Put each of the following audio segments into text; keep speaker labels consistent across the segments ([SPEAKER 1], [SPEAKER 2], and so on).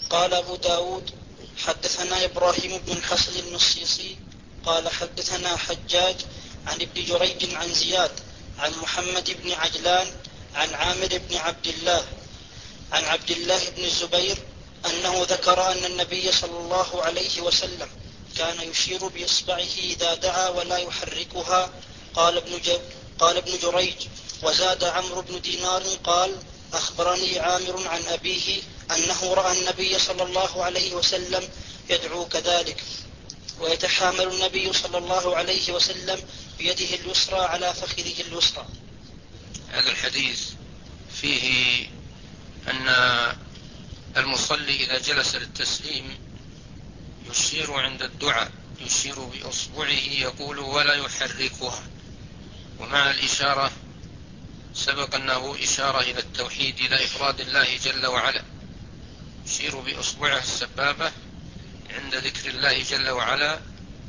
[SPEAKER 1] قال أبو داود حدثنا إبراهيم بن الحسن المصيصي قال حدثنا حجاج عن ابن جريج عن زياد عن محمد بن عجلان عن عامر بن عبد الله عن عبد الله بن الزبير أنه ذكر أن النبي صلى الله عليه وسلم كان يشير بإصبعه إذا دعا ولا يحركها. قال ابن جريج وزاد عمرو بن دينار قال أخبرني عامر عن أبيه أنه رأى النبي صلى الله عليه وسلم يدعو كذلك ويتحامل النبي صلى الله عليه وسلم بيده اليسرى على فخذه اليسرى.
[SPEAKER 2] هذا الحديث فيه أن المصلي إذا جلس للتسليم يشير عند الدعاء، يشير بأصبعه يقول ولا يحركها، ومع الإشارة سبق أنه إشارة إلى التوحيد إلى إفراد الله جل وعلا، يشير بأصبعه السبابة عند ذكر الله جل وعلا،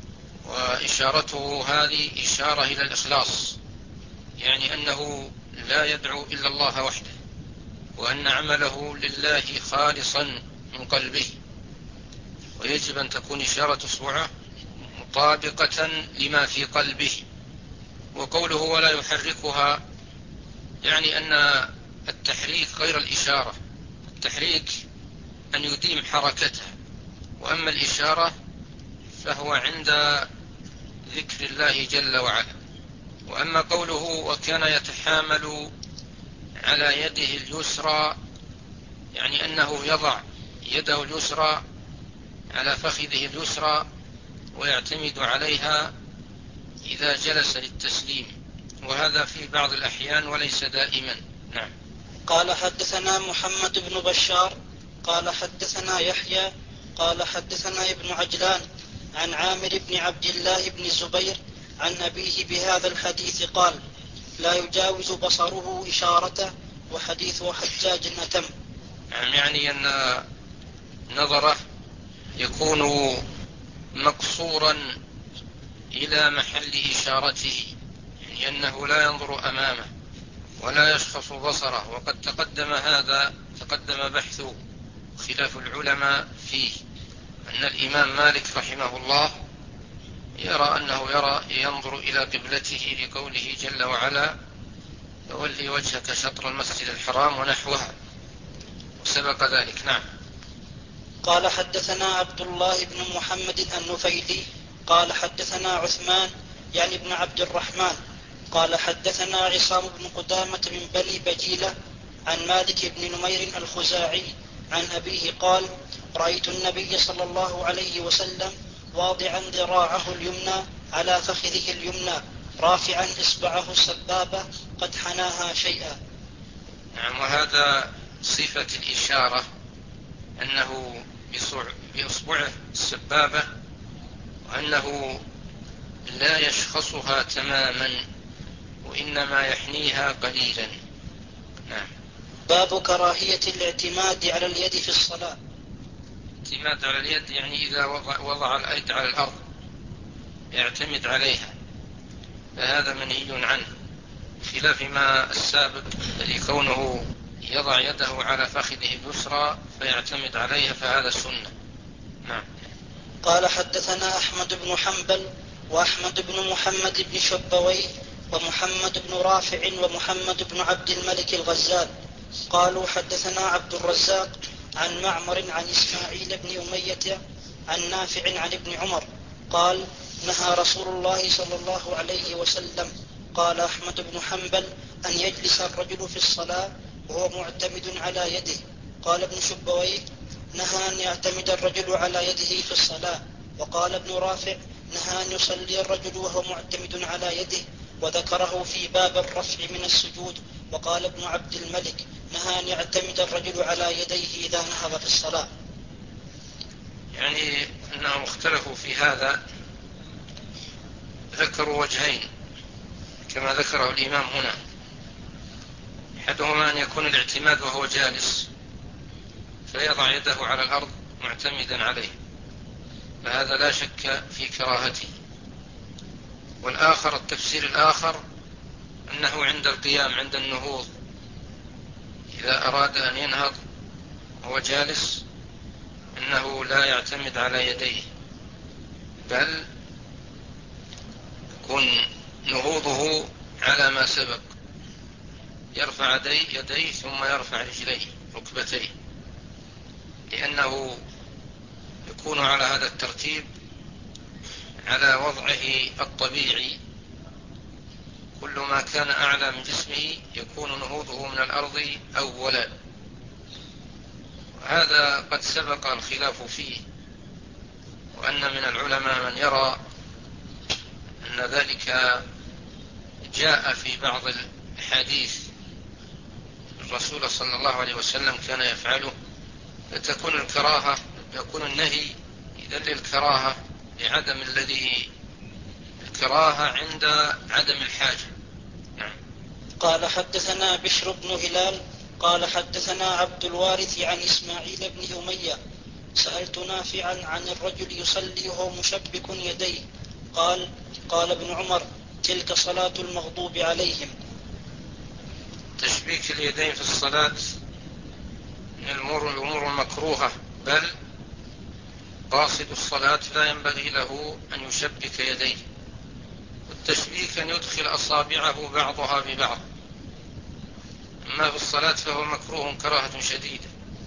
[SPEAKER 2] وإشارته هذه إشارة إلى الإخلاص، يعني أنه لا يدعو إلا الله وحده، وأن عمله لله خالصا من قلبه، ويجب أن تكون إشارة أصبعه مطابقة لما في قلبه. وقوله ولا يحركها يعني أن التحريك غير الإشارة، التحريك أن يديم حركته، وأما الإشارة فهو عند ذكر الله جل وعلا. وأما قوله وكان يتحامل على يده اليسرى يعني أنه يضع يده اليسرى على فخذه اليسرى ويعتمد عليها إذا جلس للتسليم، وهذا في بعض الأحيان وليس دائما. نعم.
[SPEAKER 1] قال حدثنا محمد بن بشار قال حدثنا يحيى قال حدثنا ابن عجلان عن عامر بن عبد الله بن الزبير عن أبيه بهذا الحديث قال لا يجاوز بصره إشارته وحديث حجاج أتم.
[SPEAKER 2] يعني أن نظره يكون مقصورا إلى محل إشارته، يعني أنه لا ينظر أمامه ولا يشخص بصره. وقد تقدم بحث خلاف العلماء فيه، أن الإمام مالك رحمه الله يرى أنه ينظر إلى قبلته لقوله جل وعلا فولي وجهك شطر المسجد الحرام ونحوها، وسبق ذلك. نعم.
[SPEAKER 1] قال حدثنا عبد الله بن محمد النفيلي قال حدثنا عثمان يعني ابن عبد الرحمن قال حدثنا عصام بن قدامة من بني بجيلة عن مالك بن نمير الخزاعي عن أبيه قال رأيت النبي صلى الله عليه وسلم واضعا ذراعه اليمنى على فخذه اليمنى رافعا إصبعه السبابة قد حناها شيئا.
[SPEAKER 2] نعم. وهذا صفة الإشارة، أنه بإصبعه السبابة، وأنه لا يشخصها تماما وإنما يحنيها قليلا. نعم.
[SPEAKER 1] باب كراهية الاعتماد على اليد في الصلاة.
[SPEAKER 2] اعتماد على اليد يعني إذا وضع اليد على الأرض يعتمد عليها، فهذا منهي عنه، خلاف ما السابق الذي كونه يضع يده على فخذه اليسرى فيعتمد عليها، فهذا السنة. نعم.
[SPEAKER 1] قال حدثنا أحمد بن حنبل وأحمد بن محمد بن شبويه ومحمد بن رافع ومحمد بن عبد الملك الغزال قالوا حدثنا عبد الرزاق عن معمر عن إسماعيل بن أمية عن نافع عن ابن عمر قال نهى رسول الله صلى الله عليه وسلم. قال أحمد بن حنبل أن يجلس الرجل في الصلاة وهو معتمد على يده. قال ابن شبويه نهى أن يعتمد الرجل على يده في الصلاة. وقال ابن رافع نهى أن يصلي الرجل وهو معتمد على يده، وذكره في باب الرفع من السجود. وقال ابن عبد الملك نهى أن يعتمد الرجل على يديه إذا نهض في الصلاة.
[SPEAKER 2] يعني أنهم اختلفوا في هذا، ذكروا وجهين كما ذكره الإمام هنا، أحدهما أن يكون الاعتماد وهو جالس فيضع يده على الأرض معتمدا عليه، فهذا لا شك في كراهته. والآخر التفسير الآخر أنه عند القيام عند النهوض إذا أراد أن ينهض وهو جالس أنه لا يعتمد على يديه، بل يكون نهوضه على ما سبق، يرفع يديه ثم يرفع رجليه ركبتيه، لأنه يكون على هذا الترتيب على وضعه الطبيعي. كل ما كان أعلى من جسمه يكون نهوضه من الأرض أولا. هذا قد سبق الخلاف فيه، وأن من العلماء من يرى أن ذلك جاء في بعض الحديث الرسول صلى الله عليه وسلم كان يفعله، فتكون الكراهة، يكون النهي إذن للكراهة لعدم الكراهة عند عدم الحاجة. نعم.
[SPEAKER 1] قال حدثنا بشر بن هلال قال حدثنا عبد الوارث عن إسماعيل بن أمية سألت نافعا عن الرجل يصلي وهو مشبك يديه قال ابن عمر تلك صلاة المغضوب عليهم.
[SPEAKER 2] تشبيك اليدين في الصلاة من الأمور المكروهة، بل قاصد الصلاة لا ينبغي له أن يشبك يديه. والتشبيك أن يدخل أصابعه بعضها ببعض، أما في الصلاة فهو مكروه كراهة شديدة.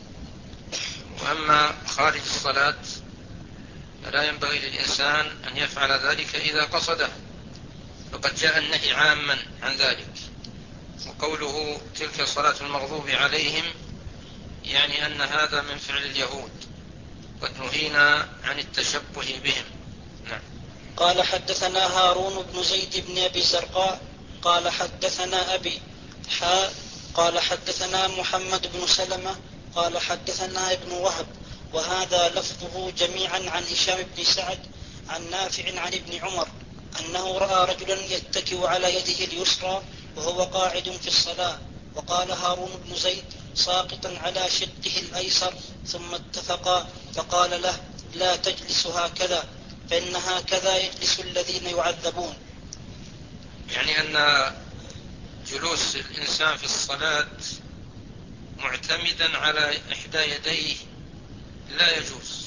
[SPEAKER 2] وأما خارج الصلاة فلا ينبغي للإنسان أن يفعل ذلك إذا قصده، فقد جاء النهي عاما عن ذلك. وقوله تلك صلاة المغضوب عليهم يعني أن هذا من فعل اليهود، قد نهينا عن التشبه بهم. نعم.
[SPEAKER 1] قال حدثنا هارون بن زيد بن أبي الزرقاء قال حدثنا أبي قال حدثنا محمد بن سلمة قال حدثنا ابن وهب وهذا لفظه جميعا عن هشام بن سعد عن نافع عن ابن عمر أنه رأى رجلا يتكئ على يده اليسرى وهو قاعد في الصلاة. وقال هارون بن زيد ساقطا على شقه الأيسر، ثم اتفقا فقال له لا تجلس هكذا فإن هكذا يجلس الذين يعذبون.
[SPEAKER 2] يعني أن جلوس الإنسان في الصلاة معتمدا على إحدى يديه لا يجوز.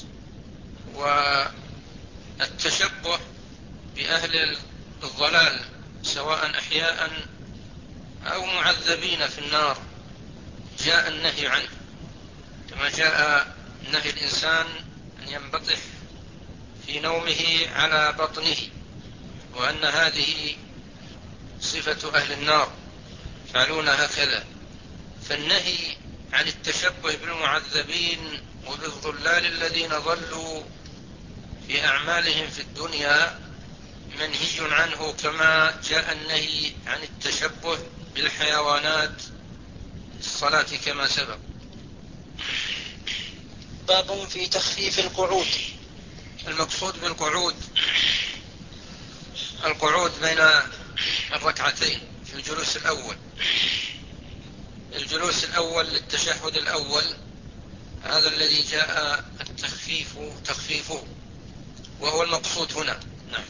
[SPEAKER 2] والتشبه بأهل الضلال سواء أحياء أو معذبين في النار جاء النهي عنه، كما جاء نهي الإنسان أن ينبطح في نومه على بطنه، وأن هذه صفة أهل النار يفعلون هكذا. فالنهي عن التشبه بالمعذبين وبالضلال الذين ضلوا في أعمالهم في الدنيا منهي عنه، كما جاء النهي عن التشبه بالحيوانات في الصلاة كما سبق.
[SPEAKER 1] باب في تخفيف القعود.
[SPEAKER 2] المقصود بالقعود القعود بين الركعتين في الجلوس الأول. الجلوس الأول للتشهد الأول هذا الذي جاء تخفيفه وهو المقصود هنا. نعم.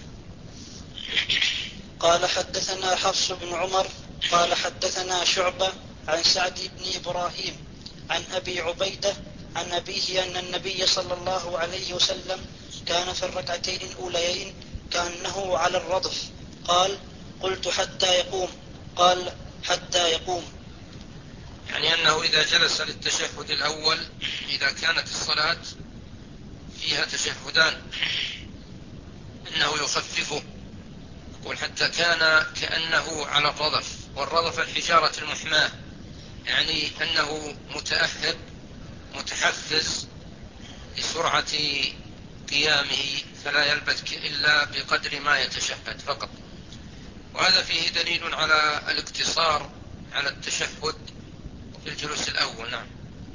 [SPEAKER 1] قال حدثنا حفص بن عمر قال حدثنا شعبة عن سعد بن إبراهيم عن أبي عبيدة عن أبيه أن النبي صلى الله عليه وسلم كان في الركعتين الأوليين كأنه على الرضف. قلت حتى يقوم. قال حتى يقوم،
[SPEAKER 2] يعني أنه إذا جلس للتشهد الأول، إذا كانت الصلاة فيها تشهدان، إنه يخففه. يقول حتى كان كأنه على الرضف، والرضف الحجارة المحماة، يعني أنه متأهب متحفز لسرعة قيامه، فلا يلبث إلا بقدر ما يتشهد فقط. وهذا فيه دليل على الاقتصار على التشهد في الجلوس الأول. نعم.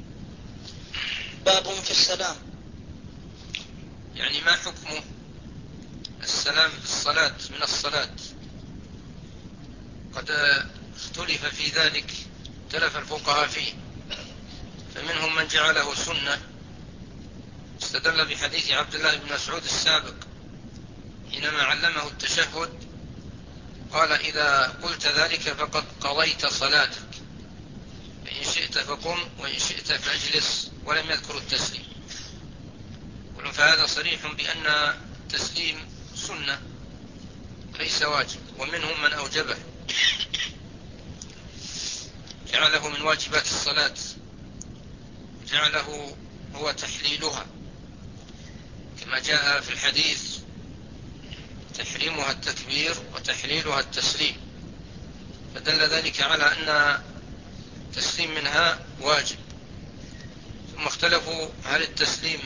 [SPEAKER 1] باب في السلام.
[SPEAKER 2] يعني ما حكم السلام في الصلاة من الصلاة؟ قد اختلف في ذلك، اختلف الفقهاء فيه، فمنهم من جعله سنة، استدل بحديث عبد الله بن مسعود السابق حينما علمه التشهد، قال إذا قلت ذلك فقد قضيت صلاتك، فإن شئت فقم وإن شئت فاجلس، ولم يذكر التسليم. فهذا صريح بأن التسليم سنة ليس واجب، ومنهم من أوجبه جعله من واجبات الصلاة، جعله هو تحليلها، كما جاء في الحديث تحريمها التكبير وتحليلها التسليم، فدل ذلك على أن التسليم منها واجب. ثم اختلفوا هل التسليم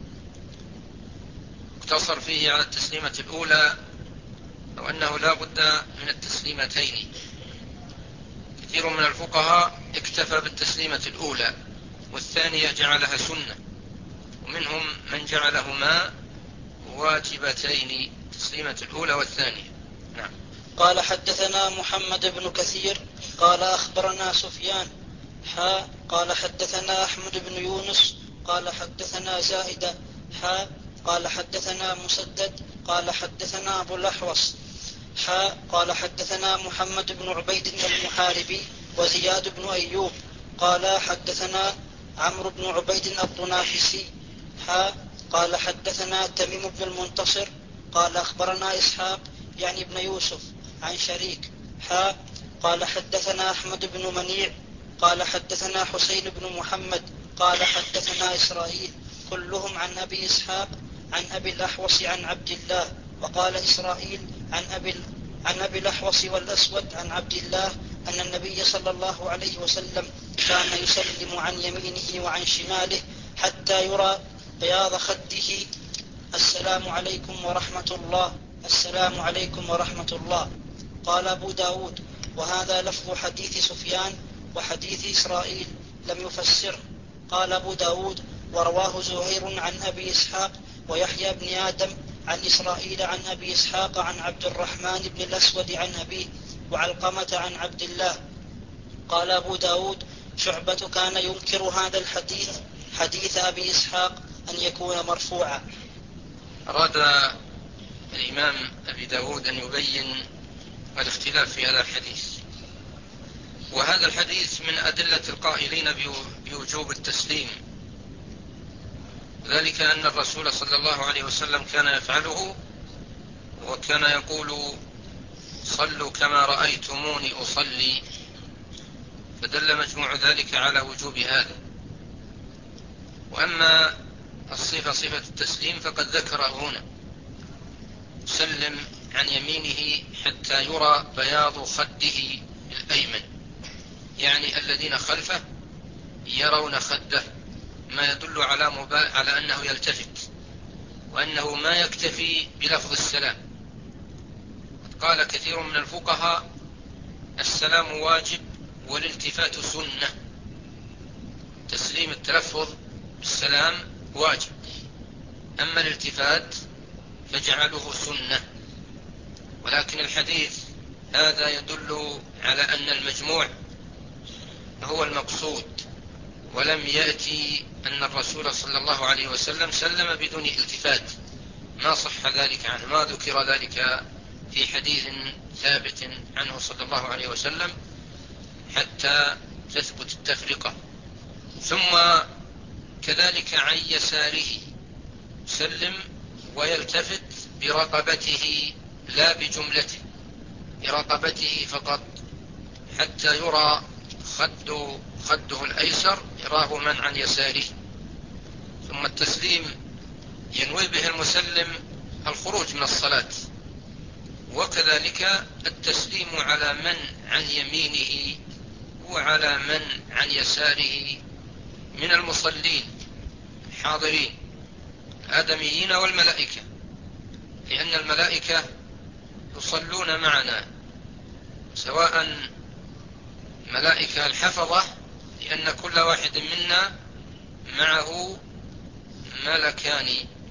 [SPEAKER 2] اقتصر فيه على التسليمة الأولى أو أنه لا بد من التسليمتين. كثير من الفقهاء اكتفى بالتسليمة الأولى والثانية جعلها سنة، ومنهم من جعلهما واجبتين، التسليمة الأولى والثانية. نعم.
[SPEAKER 1] قال حدثنا محمد بن كثير قال أخبرنا سفيان قال حدثنا أحمد بن يونس قال حدثنا زائدة قال حدثنا مسدد قال حدثنا أبو الأحوص قال حدثنا محمد بن عبيد المحاربي وزياد بن أيوب قال حدثنا عمرو بن عبيد الطنافسي قال حدثنا تميم بن المنتصر قال أخبرنا إسحاق يعني ابن يوسف عن شريك قال حدثنا أحمد بن منيع قال حدثنا حسين بن محمد قال حدثنا إسرائيل كلهم عن أبي إسحاق عن أبي الأحوص عن عبد الله. وقال إسرائيل عن أبي الأحوص والأسود عن عبد الله أن النبي صلى الله عليه وسلم كان يسلم عن يمينه وعن شماله حتى يرى بياض خده: السلام عليكم ورحمة الله، السلام عليكم ورحمة الله. قال أبو داود: وهذا لفظ حديث سفيان وحديث إسرائيل لم يفسره. قال أبو داود: ورواه زهير عن أبي إسحاق ويحيى بن آدم عن إسرائيل عن أبي إسحاق عن عبد الرحمن بن الأسود عن أبيه وعلقمة عن عبد الله. قال أبو داود: شعبة كان ينكر هذا الحديث حديث أبي إسحاق أن يكون مرفوعا.
[SPEAKER 2] أراد الإمام أبي داود أن يبين الاختلاف في هذا الحديث، وهذا الحديث من أدلة القائلين بوجوب التسليم، ذلك أن الرسول صلى الله عليه وسلم كان يفعله، وكان يقول: صلوا كما رأيتموني أصلي، فدل مجموع ذلك على وجوب هذا. وأما الصفة صفة التسليم فقد ذكره هنا: يسلم عن يمينه حتى يرى بياض خده الأيمن، يعني الذين خلفه يرون خده، ما يدل على أنه يلتفت، وأنه ما يكتفي بلفظ السلام. قال كثير من الفقهاء: السلام واجب والالتفات سنة. تسليم التلفظ بالسلام واجب، أما الالتفات فجعله سنة. ولكن الحديث هذا يدل على أن المجموع هو المقصود، ولم يأتي أن الرسول صلى الله عليه وسلم سلم بدون التفات، ما صح ذلك عنه، ما ذكر ذلك في حديث ثابت عنه صلى الله عليه وسلم حتى تثبت التفرقة. ثم كذلك عن يساره يسلم ويلتفت برقبته لا بجملته، برقبته فقط، حتى يرى خده الأيسر يراه من عن يساره. ثم التسليم ينوي به المسلم الخروج من الصلاة، وكذلك التسليم على من عن يمينه وعلى من عن يساره من المصلين الحاضرين الآدميين والملائكة، لأن الملائكة يصلون معنا، سواء ملائكة الحفظة، لأن كل واحد منا معه ملكان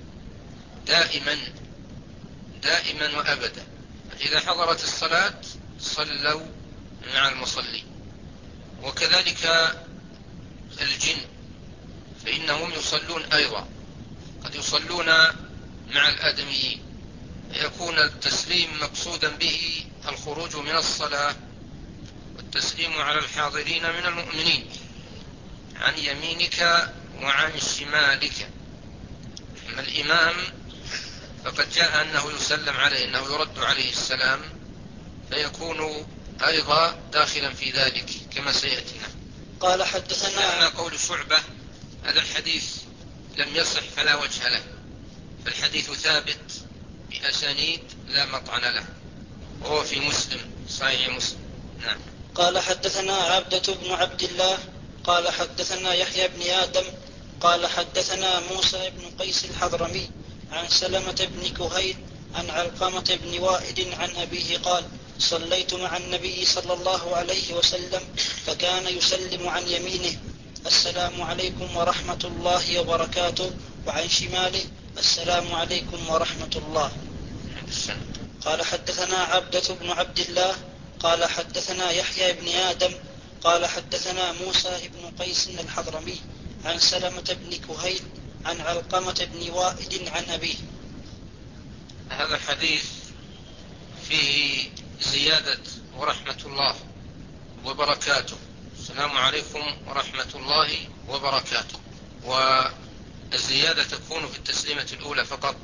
[SPEAKER 2] دائما وأبدا، إذا حضرت الصلاة صلوا مع المصلين. وكذلك الجن فإنهم يصلون أيضا، قد يصلون مع الآدميين، يكون التسليم مقصودا به الخروج من الصلاة والتسليم على الحاضرين من المؤمنين عن يمينك وعن شمالك. أما الإمام فقد جاء أنه يسلم عليه، أنه يرد عليه السلام، فيكون أيضا داخلا في ذلك كما سيأتينا.
[SPEAKER 1] قال حدثنا.
[SPEAKER 2] أما قول شعبة هذا الحديث لم يصح فلا وجه له، فالحديث ثابت بأسانيد لا مطعن له، وهو في مسلم، صحيح مسلم. نعم.
[SPEAKER 1] قال حدثنا عبدة بن عبد الله قال حدثنا يحيى بن آدم قال حدثنا موسى بن قيس الحضرمي عن سلمة بن كهيل عن علقمة بن وائل عن أبيه قال: صليت مع النبي صلى الله عليه وسلم فكان يسلم عن يمينه: السلام عليكم ورحمة الله وبركاته، وعن شماله: السلام عليكم ورحمة الله. قال حدثنا عبدة بن عبد الله قال حدثنا يحيى بن آدم قال حدثنا موسى بن قيس الحضرمي عن سلمة بن كهيل عن علقمة بن وائل عن أبيه.
[SPEAKER 2] هذا الحديث فيه زيادة ورحمة الله وبركاته، السلام عليكم ورحمة الله وبركاته، والزيادة تكون في التسليمة الأولى فقط،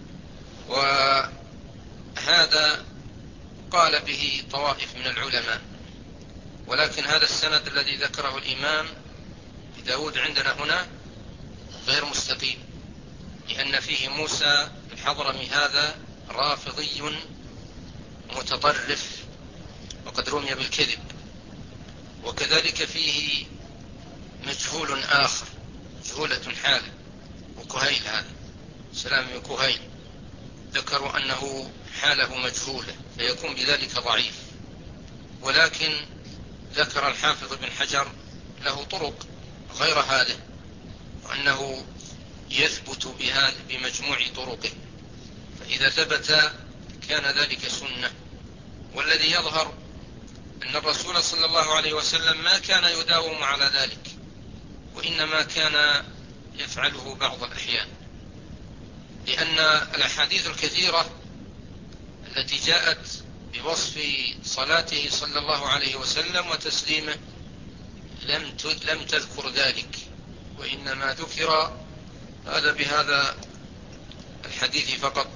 [SPEAKER 2] وهذا قال به طوائف من العلماء، ولكن هذا السند الذي ذكره الإمام داود عندنا هنا غير مستقيم، لأن فيه موسى الحضرمي هذا رافضي متطرف وقد رمي بالكذب، وكذلك فيه مجهول آخر، مجهولة حاله، وكهيل هذا سلام كهيل ذكروا أنه حاله مجهولة، فيكون بذلك ضعيف. ولكن ذكر الحافظ بن حجر له طرق غير هذه، وأنه يثبت بمجموع طرقه، فإذا ثبت كان ذلك سنة. والذي يظهر أن الرسول صلى الله عليه وسلم ما كان يداوم على ذلك، وإنما كان يفعله بعض الأحيان، لأن الأحاديث الكثيرة التي جاءت بوصف صلاته صلى الله عليه وسلم وتسليمه لم تذكر ذلك، وإنما ذكر هذا بهذا الحديث فقط.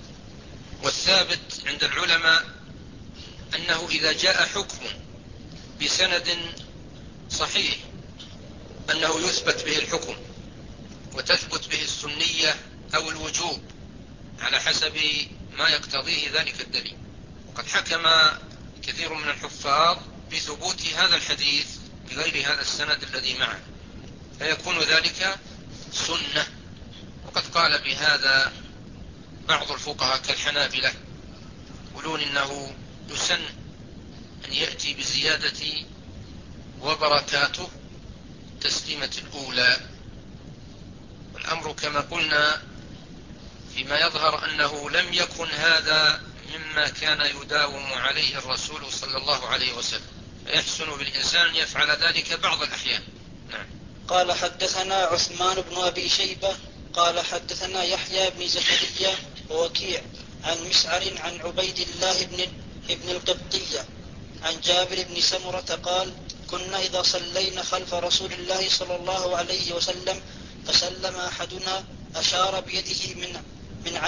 [SPEAKER 2] والثابت عند العلماء أنه إذا جاء حكم بسند صحيح أنه يثبت به الحكم وتثبت به السنية أو الوجوب على حسب ما يقتضيه ذلك الدليل. وقد حكم كثير من الحفاظ بثبوت هذا الحديث بغير هذا السند الذي معه، فيكون ذلك سنة. وقد قال بهذا بعض الفقهاء كالحنابلة، يقولون إنه يسن أن يأتي بزيادة وبركاته تسليمة الأولى. والأمر كما قلنا فيما يظهر أنه لم يكن هذا مما كان يداوم عليه الرسول صلى الله عليه وسلم، فيحسن بالإنسان أن يفعل ذلك بعض الأحيان. نعم.
[SPEAKER 1] قال حدثنا عثمان بن أبي شيبة قال حدثنا يحيى بن زكريا ووكيع عن مسعر عن عبيد الله بن القبطية عن جابر بن سمرة قال: كنا إذا صلينا خلف رسول الله صلى الله عليه وسلم فسلم أحدنا أشار بيده من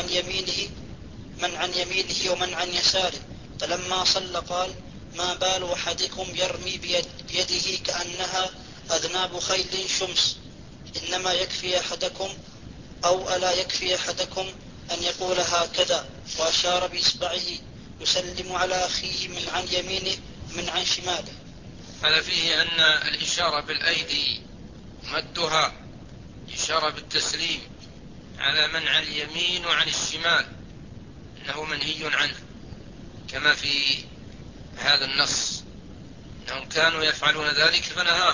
[SPEAKER 1] عن يمينه ومن عن يساره، فلما صلى قال: ما بال أحدكم يرمي بيده كأنها أذناب خيل شمس، إنما يكفي أحدكم أو ألا يكفي أحدكم أن يقول هكذا، وأشار بإصبعه يسلم على أخيه من عن يمينه من عن شماله.
[SPEAKER 2] هذا فيه أن الإشارة بالأيدي مدها إشارة بالتسليم على من عن اليمين وعن الشمال إنه منهي عنه، كما في هذا النص إنهم كانوا يفعلون ذلك فنهاهم.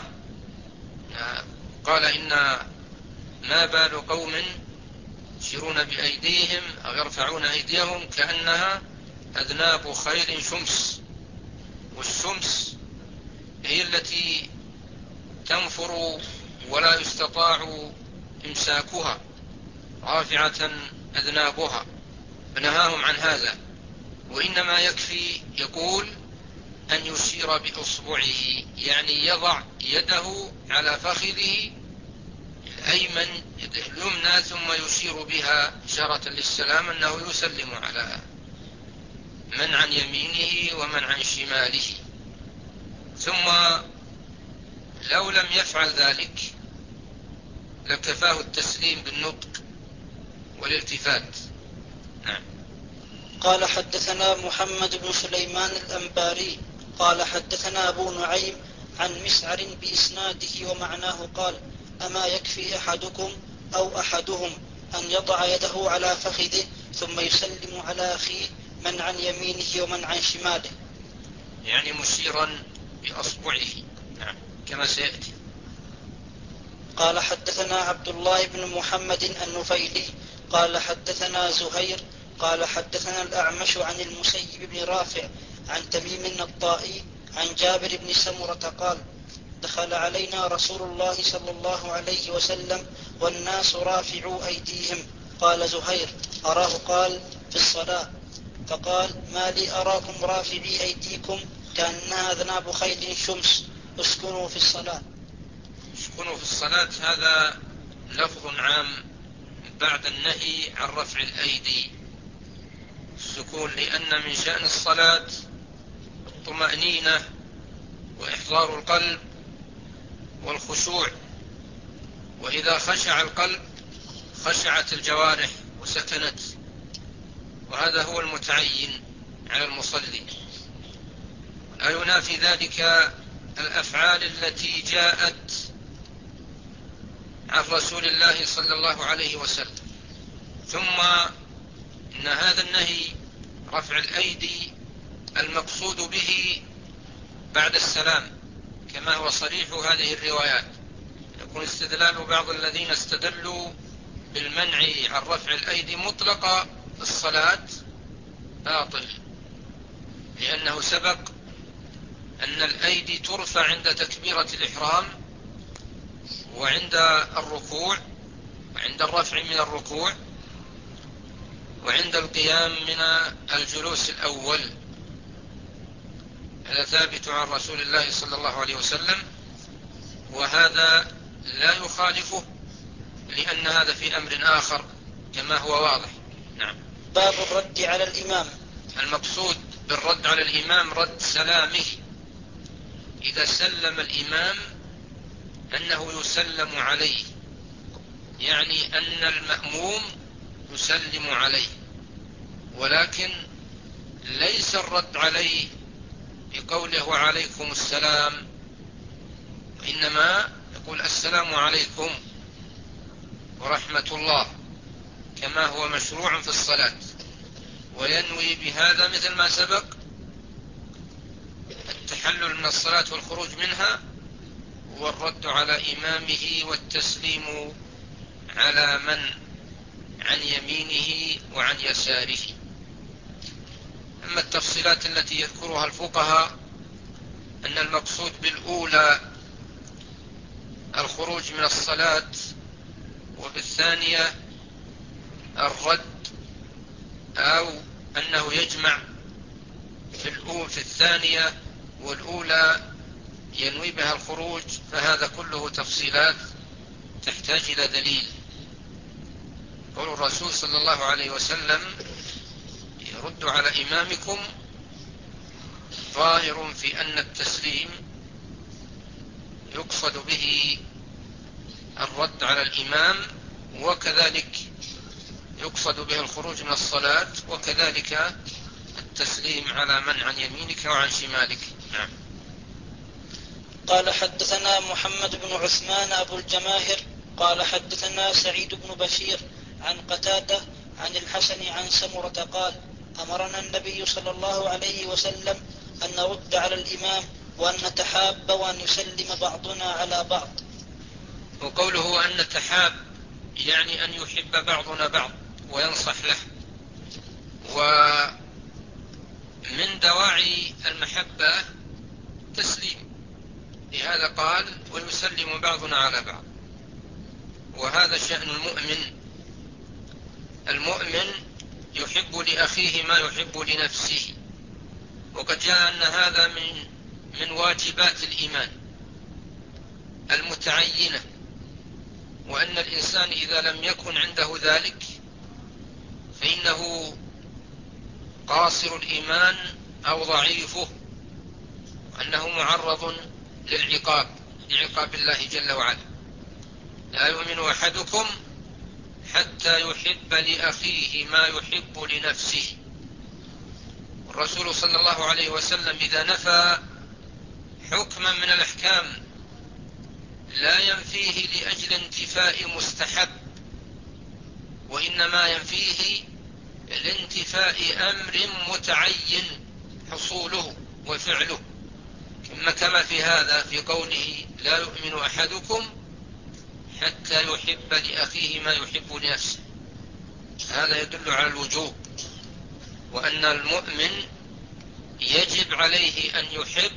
[SPEAKER 2] قال: إن ما بال قوم يشيرون بأيديهم أو يرفعون أيديهم كأنها أذناب خيل شمس، والشمس هي التي تنفر ولا يستطاع إمساكها، رافعة أذنابها، فنهاهم عن هذا. وإنما يكفي يقول أن يشير بأصبعه، يعني يضع يده على فخذه الأيمن الأيمن يده اليمنى ثم يشير بها إشارة للسلام أنه يسلم على من عن يمينه ومن عن شماله. ثم لو لم يفعل ذلك لكفاه التسليم بالنطق والالتفات. نعم.
[SPEAKER 1] قال حدثنا محمد بن سليمان الأنباري قال حدثنا أبو نعيم عن مسعر بإسناده ومعناه قال: أما يكفي أحدكم أو أحدهم أن يضع يده على فخذه ثم يسلم على أخيه من عن يمينه ومن عن شماله،
[SPEAKER 2] يعني مشيرا بأصبعه. نعم كما سيأتي.
[SPEAKER 1] قال حدثنا عبد الله بن محمد النفيلي قال حدثنا زهير قال حدثنا الأعمش عن المسيب بن رافع عن تميم الطائي عن جابر بن سمرة قال: دخل علينا رسول الله صلى الله عليه وسلم والناس رافعوا أيديهم. قال زهير: أراه قال في الصلاة، فقال: ما لي أراكم رافعي أيديكم كأنها ذناب خيل شمس، اسكنوا في الصلاة.
[SPEAKER 2] اسكنوا في الصلاة هذا لفظ عام بعد النهي عن رفع الأيدي، السكون، لأن من شأن الصلاة الطمأنينة وإحضار القلب والخشوع، وإذا خشع القلب خشعت الجوارح وسكنت، وهذا هو المتعين على المصلي. لا ينافي ذلك الأفعال التي جاءت عن رسول الله صلى الله عليه وسلم. ثم إن هذا النهي رفع الأيدي المقصود به بعد السلام كما هو صريح هذه الروايات. يكون استدلال بعض الذين استدلوا بالمنع عن رفع الأيدي مطلقة في الصلاة باطل، لأنه سبق أن الأيدي ترفع عند تكبيرة الإحرام وعند الركوع وعند الرفع من الركوع وعند القيام من الجلوس الأول. هذا ثابت عن رسول الله صلى الله عليه وسلم، وهذا لا يخالفه لأن هذا في أمر آخر كما هو واضح. نعم.
[SPEAKER 1] باب الرد على الإمام.
[SPEAKER 2] المقصود بالرد على الإمام رد سلامه، إذا سلم الإمام أنه يسلم عليه، يعني أن المأموم يسلم عليه، ولكن ليس الرد عليه بقوله عليكم السلام، وإنما يقول السلام عليكم ورحمة الله كما هو مشروع في الصلاة، وينوي بهذا مثل ما سبق التحلل من الصلاة والخروج منها والرد على إمامه والتسليم على من عن يمينه وعن يساره. أما التفصيلات التي يذكرها الفقهاء أن المقصود بالأولى الخروج من الصلاة، وبالثانية الرد، أو أنه يجمع في الثانية والأولى ينوي بها الخروج، فهذا كله تفصيلات تحتاج إلى دليل. قول الرسول صلى الله عليه وسلم يرد على إمامكم ظاهر في أن التسليم يقصد به الرد على الإمام، وكذلك يقصد به الخروج من الصلاة، وكذلك التسليم على من عن يمينك وعن شمالك. نعم.
[SPEAKER 1] قال حدثنا محمد بن عثمان أبو الجماهر قال حدثنا سعيد بن بشير عن قتادة عن الحسن عن سمرة قال: أمرنا النبي صلى الله عليه وسلم أن نرد على الإمام وأن نتحاب وأن يسلم بعضنا على بعض.
[SPEAKER 2] وقوله أن نتحاب يعني أن يحب بعضنا بعض وينصح له، ومن دواعي المحبة تسليم، لهذا قال ويسلم بعضنا على بعض، وهذا شأن المؤمن. المؤمن يحب لأخيه ما يحب لنفسه، وقد جاء أن هذا من واجبات الإيمان المتعينة، وأن الإنسان إذا لم يكن عنده ذلك فإنه قاصر الإيمان أو ضعيفه، وأنه معرض لعقاب الله جل وعلا. لا يؤمن أحدكم حتى يحب لأخيه ما يحب لنفسه. الرسول صلى الله عليه وسلم إذا نفى حكما من الأحكام لا ينفيه لأجل انتفاء مستحب، وإنما ينفيه لانتفاء أمر متعين حصوله وفعله، كما في هذا في قوله لا يؤمن أحدكم حتى يحب لأخيه ما يحب لنفسه. هذا يدل على الوجوب، وأن المؤمن يجب عليه أن يحب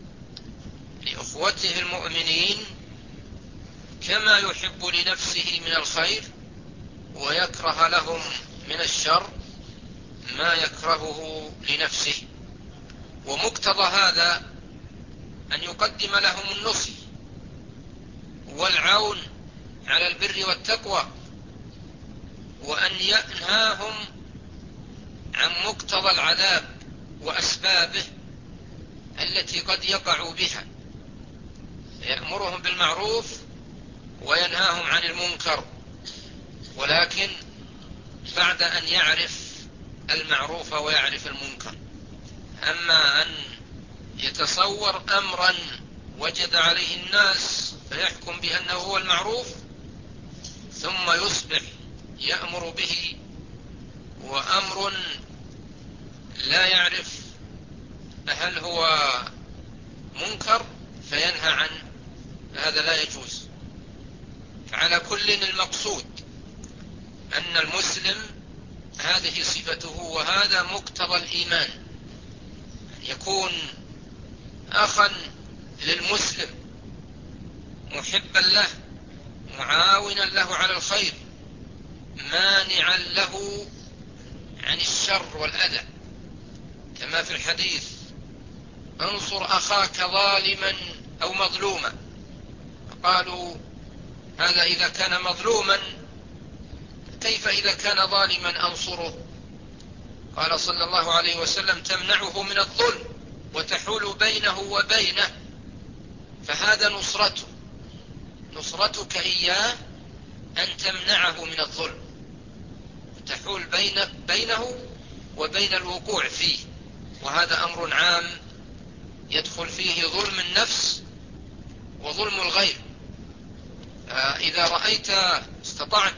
[SPEAKER 2] لأخوته المؤمنين كما يحب لنفسه من الخير، ويكره لهم من الشر ما يكرهه لنفسه. ومقتضى هذا أن يقدم لهم النصح والعون على البر والتقوى، وأن ينهاهم عن مقتضى العذاب وأسبابه التي قد يقعوا بها، يأمرهم بالمعروف وينهاهم عن المنكر، ولكن بعد أن يعرف المعروف ويعرف المنكر. أما أن يتصور أمرا وجد عليه الناس فيحكم بأنه هو المعروف ثم يصبح يأمر به وأمر لا يعرف هل هو منكر فينهى عنه، هذا لا يجوز. فعلى كل المقصود أن المسلم هذه صفته وهذا مقتضى الإيمان، أن يكون أخا للمسلم محبا له معاونا له على الخير مانعا له عن الشر والأذى، كما في الحديث انصر أخاك ظالما أو مظلوما. قالوا هذا إذا كان مظلوما، كيف إذا كان ظالما أنصره؟ قال صلى الله عليه وسلم تمنعه من الظلم وتحول بينه وبينه، فهذا نصرتك إياه أن تمنعه من الظلم وتحول بينه وبين الوقوع فيه، وهذا أمر عام يدخل فيه ظلم النفس وظلم الغير. إذا رأيت استطعت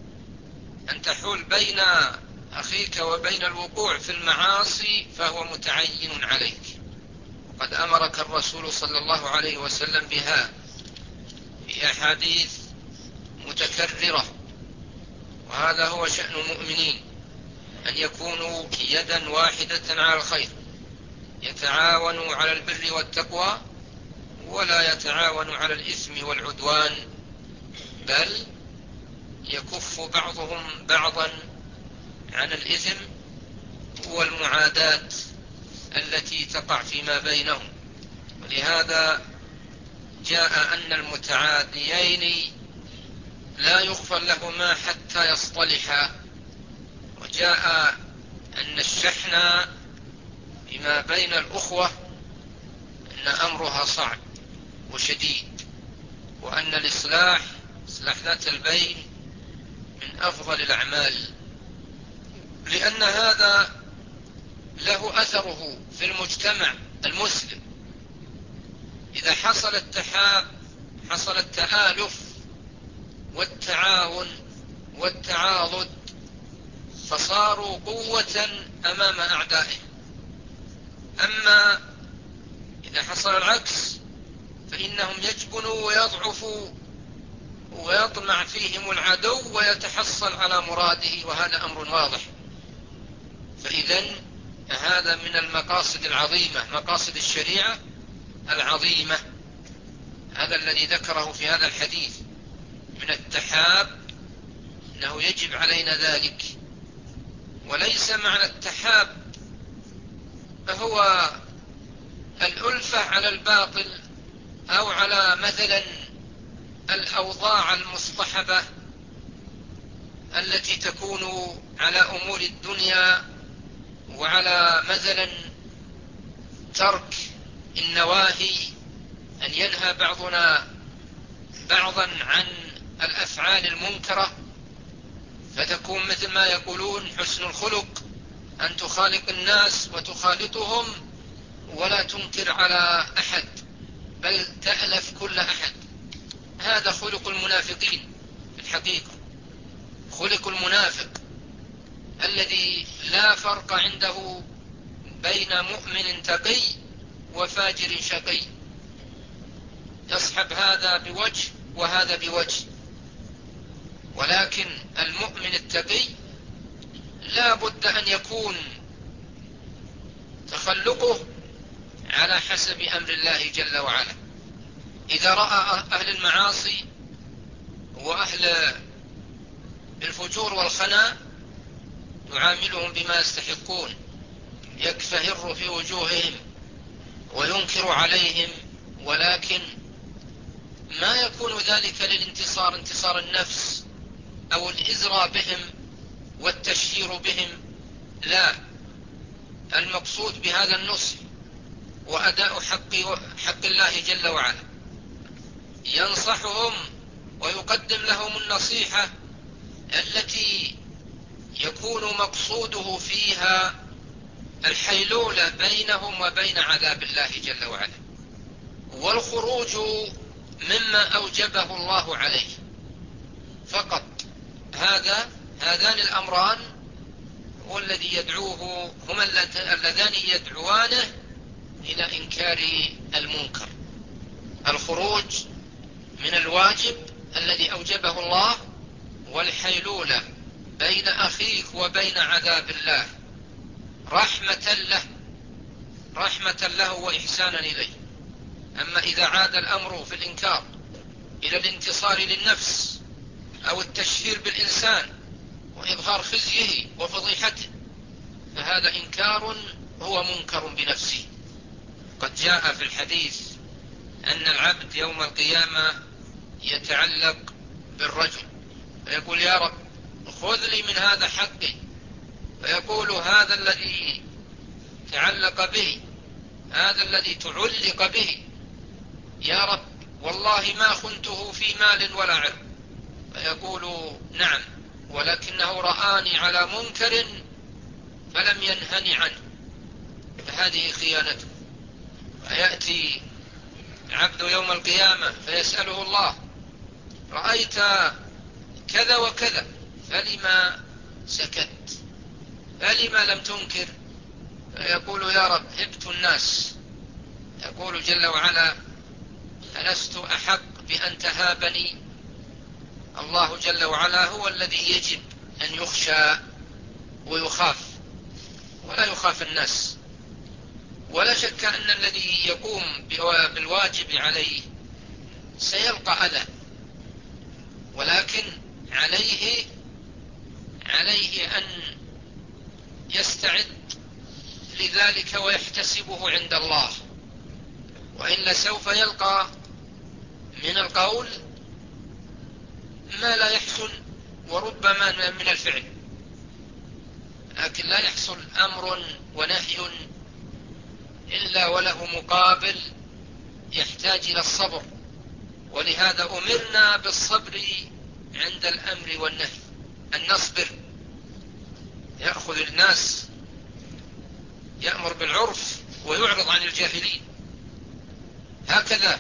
[SPEAKER 2] أن تحول بين أخيك وبين الوقوع في المعاصي فهو متعين عليك، وقد أمرك الرسول صلى الله عليه وسلم بها في أحاديث متكررة. وهذا هو شأن المؤمنين، أن يكونوا يدا واحدة على الخير، يتعاونوا على البر والتقوى ولا يتعاونوا على الإثم والعدوان، بل يكف بعضهم بعضا عن الإثم والمعاداة التي تقع فيما بينهم. ولهذا جاء أن المتعاديين لا يغفر لهما حتى يصطلحا، وجاء أن الشحنة فيما بين الأخوة أن أمرها صعب وشديد، وأن الإصلاح ذات البين من أفضل الأعمال، لأن هذا له أثره في المجتمع المسلم. إذا حصل التحاب حصل التآلف والتعاون والتعاضد، فصاروا قوة أمام أعدائهم. أما إذا حصل العكس فإنهم يجبنوا ويضعفوا ويطمع فيهم العدو ويتحصل على مراده، وهذا أمر واضح. فإذن هذا من المقاصد العظيمة، مقاصد الشريعة العظيمة، هذا الذي ذكره في هذا الحديث من التحاب، أنه يجب علينا ذلك. وليس معنى التحاب هو الألفة على الباطل أو على مثلا الأوضاع المصطحبة التي تكون على أمور الدنيا، وعلى مثلا ترك النواهي، أن ينهى بعضنا بعضا عن الأفعال المنكرة، فتكون مثل ما يقولون حسن الخلق أن تخالق الناس وتخالطهم ولا تنكر على أحد، بل تألف كل أحد. هذا خلق المنافقين في الحقيقة، خلق المنافق الذي لا فرق عنده بين مؤمن تقي وفاجر شقي، يصحب هذا بوجه وهذا بوجه. ولكن المؤمن التقي لا بد أن يكون تخلقه على حسب أمر الله جل وعلا. إذا رأى أهل المعاصي وأهل الفجور والخنا يعاملهم بما يستحقون، يكفهر في وجوههم وينكر عليهم، ولكن ما يكون ذلك للانتصار، انتصار النفس أو الإزرى بهم والتشهير بهم، لا، المقصود بهذا النصح وأداء حق الله جل وعلا. ينصحهم ويقدم لهم النصيحة التي يكون مقصوده فيها الحيلولة بينهم وبين عذاب الله جل وعلا، والخروج مما أوجبه الله عليه فقط. هذان الأمران هو الذي يدعوه، هما اللذان يدعوانه إلى إنكار المنكر: الخروج من الواجب الذي أوجبه الله، والحيلولة بين أخيك وبين عذاب الله رحمة له وإحسانا إليه. أما إذا عاد الأمر في الإنكار إلى الانتصار للنفس أو التشهير بالإنسان وإظهار خزيه وفضيحته، فهذا إنكار هو منكر بنفسه. قد جاء في الحديث أن العبد يوم القيامة يتعلق بالرجل فيقول: يا رب خذ لي من هذا حقي، فيقول: هذا الذي تعلق به، هذا الذي تعلق به، يا رب والله ما خنته في مال ولا عرض. فيقول: نعم، ولكنه رآني على منكر فلم ينهني عنه، فهذه خيانته. فيأتي عبد يوم القيامة فيسأله الله: رأيت كذا وكذا فلما سكت، فلما لم تنكر؟ فيقول: يا رب هبت الناس. يقول جل وعلا: ألست أحق بأن تهابني؟ الله جل وعلا هو الذي يجب أن يخشى ويخاف، ولا يخاف الناس. ولا شك أن الذي يقوم بالواجب عليه سيلقى أذى، ولكن عليه أن يستعد لذلك ويحتسبه عند الله، وإلا سوف يلقى من القول ما لا يحسن وربما من الفعل، لكن لا يحصل أمر ونهي إلا وله مقابل يحتاج إلى الصبر. ولهذا أمرنا بالصبر عند الأمر والنهي، أن نصبر. يأخذ الناس يأمر بالعرف ويعرض عن الجاهلين، هكذا.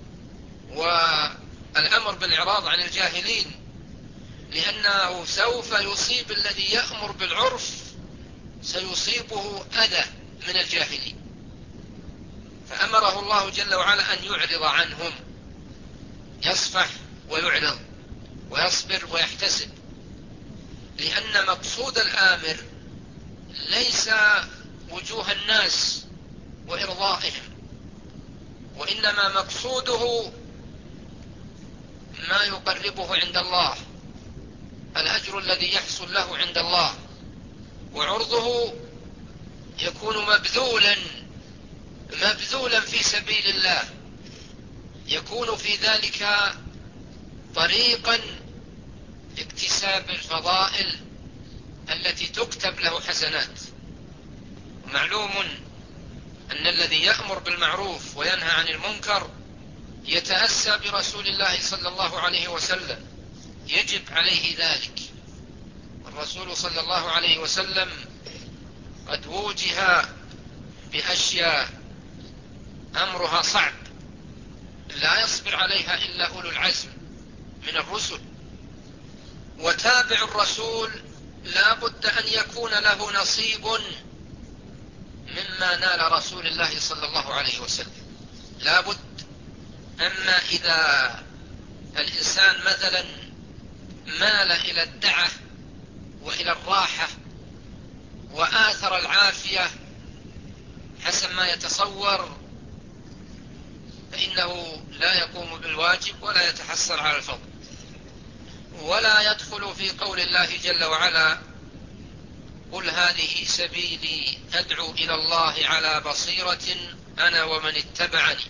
[SPEAKER 2] والأمر بالإعراض عن الجاهلين لأنه سوف يصيب الذي يأمر بالعرف، سيصيبه أذى من الجاهلين، فأمره الله جل وعلا أن يعرض عنهم، يصفح ويعرض ويصبر ويحتسب، لأن مقصود الآمر ليس وجوه الناس وإرضائهم، وإنما مقصوده ما يقربه عند الله، الأجر الذي يحصل له عند الله، وعرضه يكون مبذولا في سبيل الله، يكون في ذلك طريقا لاكتساب الفضائل التي تكتب له حسنات. معلوم أن الذي يأمر بالمعروف وينهى عن المنكر يتأسى برسول الله صلى الله عليه وسلم، يجب عليه ذلك. الرسول صلى الله عليه وسلم قد وجه بأشياء أمرها صعب لا يصبر عليها إلا أولو العزم من الرسل، وتابع الرسول لا بد أن يكون له نصيب مما نال رسول الله صلى الله عليه وسلم، لا بد. أما إذا الإنسان مثلا مال إلى الدعة وإلى الراحة وآثر العافية حسب ما يتصور، فإنه لا يقوم بالواجب ولا يتحصل على الفضل، ولا يدخل في قول الله جل وعلا: قل هذه سبيلي أدعو إلى الله على بصيرة أنا ومن اتبعني.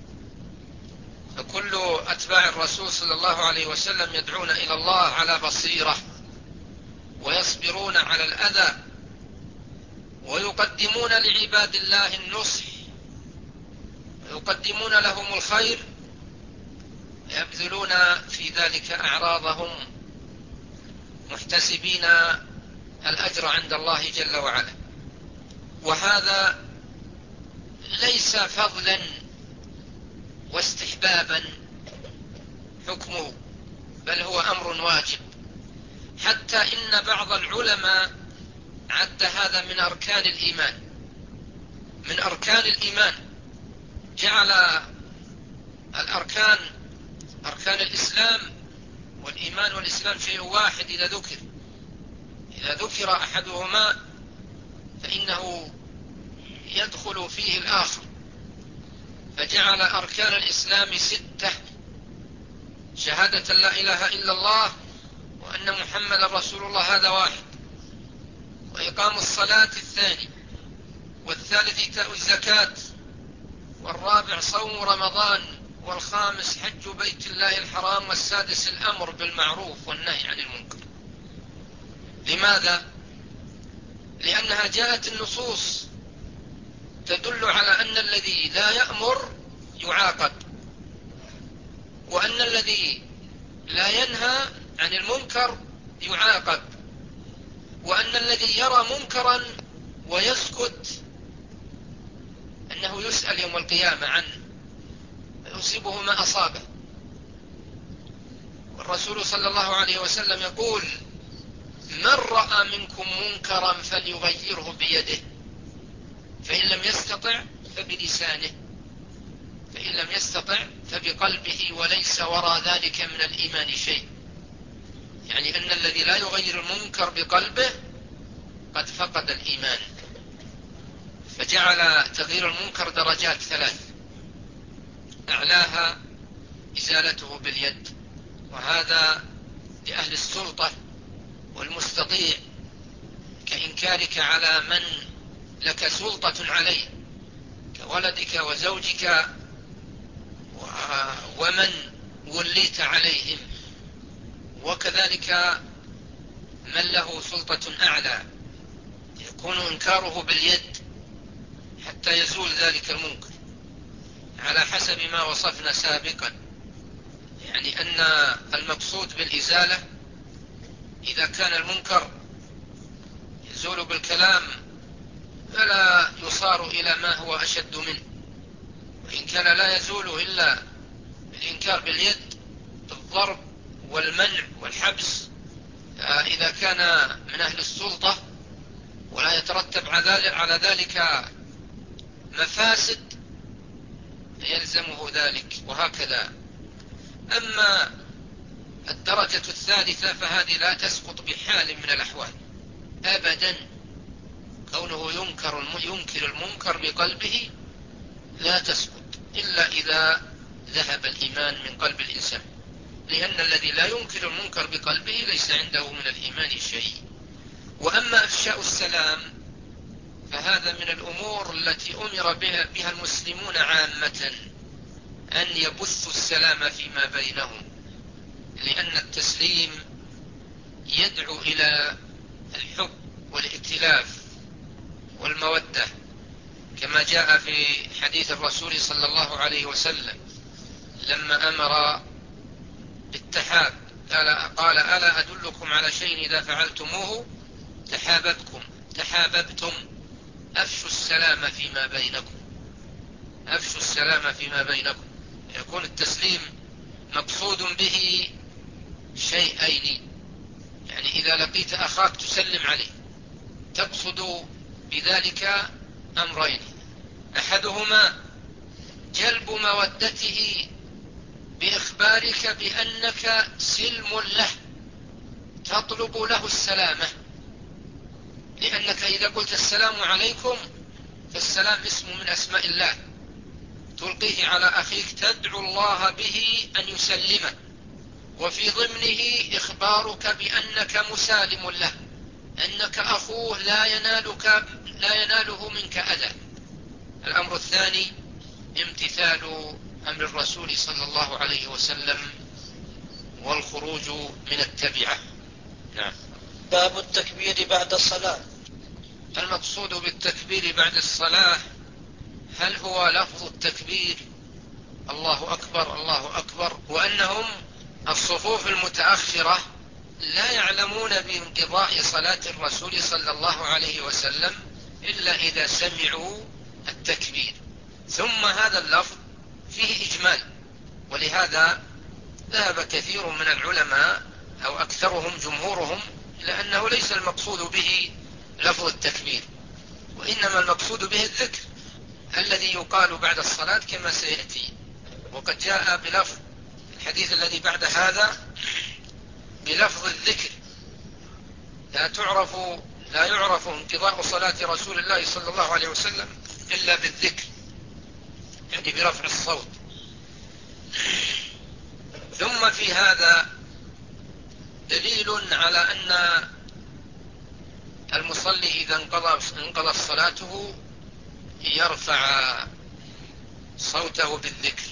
[SPEAKER 2] فكل أتباع الرسول صلى الله عليه وسلم يدعون إلى الله على بصيرة، ويصبرون على الأذى، ويقدمون لعباد الله النصح، ويقدمون لهم الخير، يبذلون في ذلك أعراضهم محتسبين الأجر عند الله جل وعلا. وهذا ليس فضلا واستحبابا حكمه، بل هو أمر واجب، حتى إن بعض العلماء عد هذا من أركان الإيمان، من أركان الإيمان، جعل الأركان أركان الإسلام والإيمان والإسلام شيء واحد. إذا ذكر أحدهما فإنه يدخل فيه الآخر، فجعل أركان الإسلام 6: شهادة لا إله إلا الله وأن محمد رسول الله، هذا واحد، وإقام الصلاة الثاني، والثالث إيتاء الزكاة، والرابع صوم رمضان، والخامس حج بيت الله الحرام، والسادس الأمر بالمعروف والنهي عن المنكر. لماذا؟ لأنها جاءت النصوص تدل على أن الذي لا يأمر يعاقب، وأن الذي لا ينهى عن المنكر يعاقب، وأن الذي يرى منكرا ويسكت أنه يسأل يوم القيامة عنه فيصيبه ما أصابه. والرسول صلى الله عليه وسلم يقول: من رأى منكم منكرا فليغيره بيده، فإن لم يستطع فبلسانه، فإن لم يستطع فبقلبه، وليس وراء ذلك من الإيمان شيء. يعني أن الذي لا يغير المنكر بقلبه قد فقد الإيمان. فجعل تغيير المنكر درجات 3: أعلاها إزالته باليد، وهذا لأهل السلطة والمستطيع، كإنكارك على من لك سلطة عليه كولدك وزوجك ومن وليت عليهم، وكذلك من له سلطة أعلى يكون إنكاره باليد حتى يزول ذلك المنكر على حسب ما وصفنا سابقا. يعني أن المقصود بالإزالة إذا كان المنكر يزول بالكلام فلا يصار إلى ما هو أشد منه، وإن كان لا يزول إلا بالإنكار باليد، بالضرب والمنع والحبس، إذا كان من أهل السلطة ولا يترتب على ذلك مفاسد يلزمه ذلك، وهكذا. أما الدرجة الثالثة فهذه لا تسقط بحال من الأحوال أبدا. كونه ينكر المنكر بقلبه لا تسقط إلا إذا ذهب الإيمان من قلب الإنسان، لأن الذي لا ينكر المنكر بقلبه ليس عنده من الإيمان شيء. وأما إفشاء السلام فهذا من الأمور التي أمر بها المسلمون عامة، أن يبثوا السلام فيما بينهم، لأن التسليم يدعو إلى الحب والائتلاف والمودة، كما جاء في حديث الرسول صلى الله عليه وسلم لما أمر بالتحاب قال: ألا أدلكم على شيء إذا فعلتموه تحاببتم، أفشوا السلام فيما بينكم. أفشوا السلام فيما بينكم. يكون التسليم مقصود به شيئين، يعني إذا لقيت أخاك تسلم عليه، تقصد بذلك أمرين: أحدهما جلب مودته بإخبارك بأنك سلم له، تطلب له السلامة، لأنك إذا قلت السلام عليكم فالسلام اسم من أسماء الله، تلقيه على أخيك تدعو الله به أن يسلمه، وفي ضمنه إخبارك بأنك مسالم له، أنك أخوه لا يناله منك أذى. الأمر الثاني امتثال أمر الرسول صلى الله عليه وسلم والخروج من التبعة. نعم.
[SPEAKER 1] باب التكبير بعد الصلاة.
[SPEAKER 2] المقصود بالتكبير بعد الصلاة هل هو لفظ التكبير الله أكبر الله أكبر، وأنهم الصفوف المتأخرة لا يعلمون بانقضاء صلاة الرسول صلى الله عليه وسلم إلا إذا سمعوا التكبير، ثم هذا اللفظ فيه إجمال، ولهذا ذهب كثير من العلماء أو أكثرهم جمهورهم إلى أنه ليس المقصود به لفظ التكبير، وإنما المقصود به الذكر الذي يقال بعد الصلاة كما سيأتي. وقد جاء بلفظ الحديث الذي بعد هذا بلفظ الذكر: لا يعرف انقضاء صلاة رسول الله صلى الله عليه وسلم إلا بالذكر، يعني برفع الصوت. ثم في هذا دليل على أن المصلي إذا انقضت صلاته يرفع صوته بالذكر،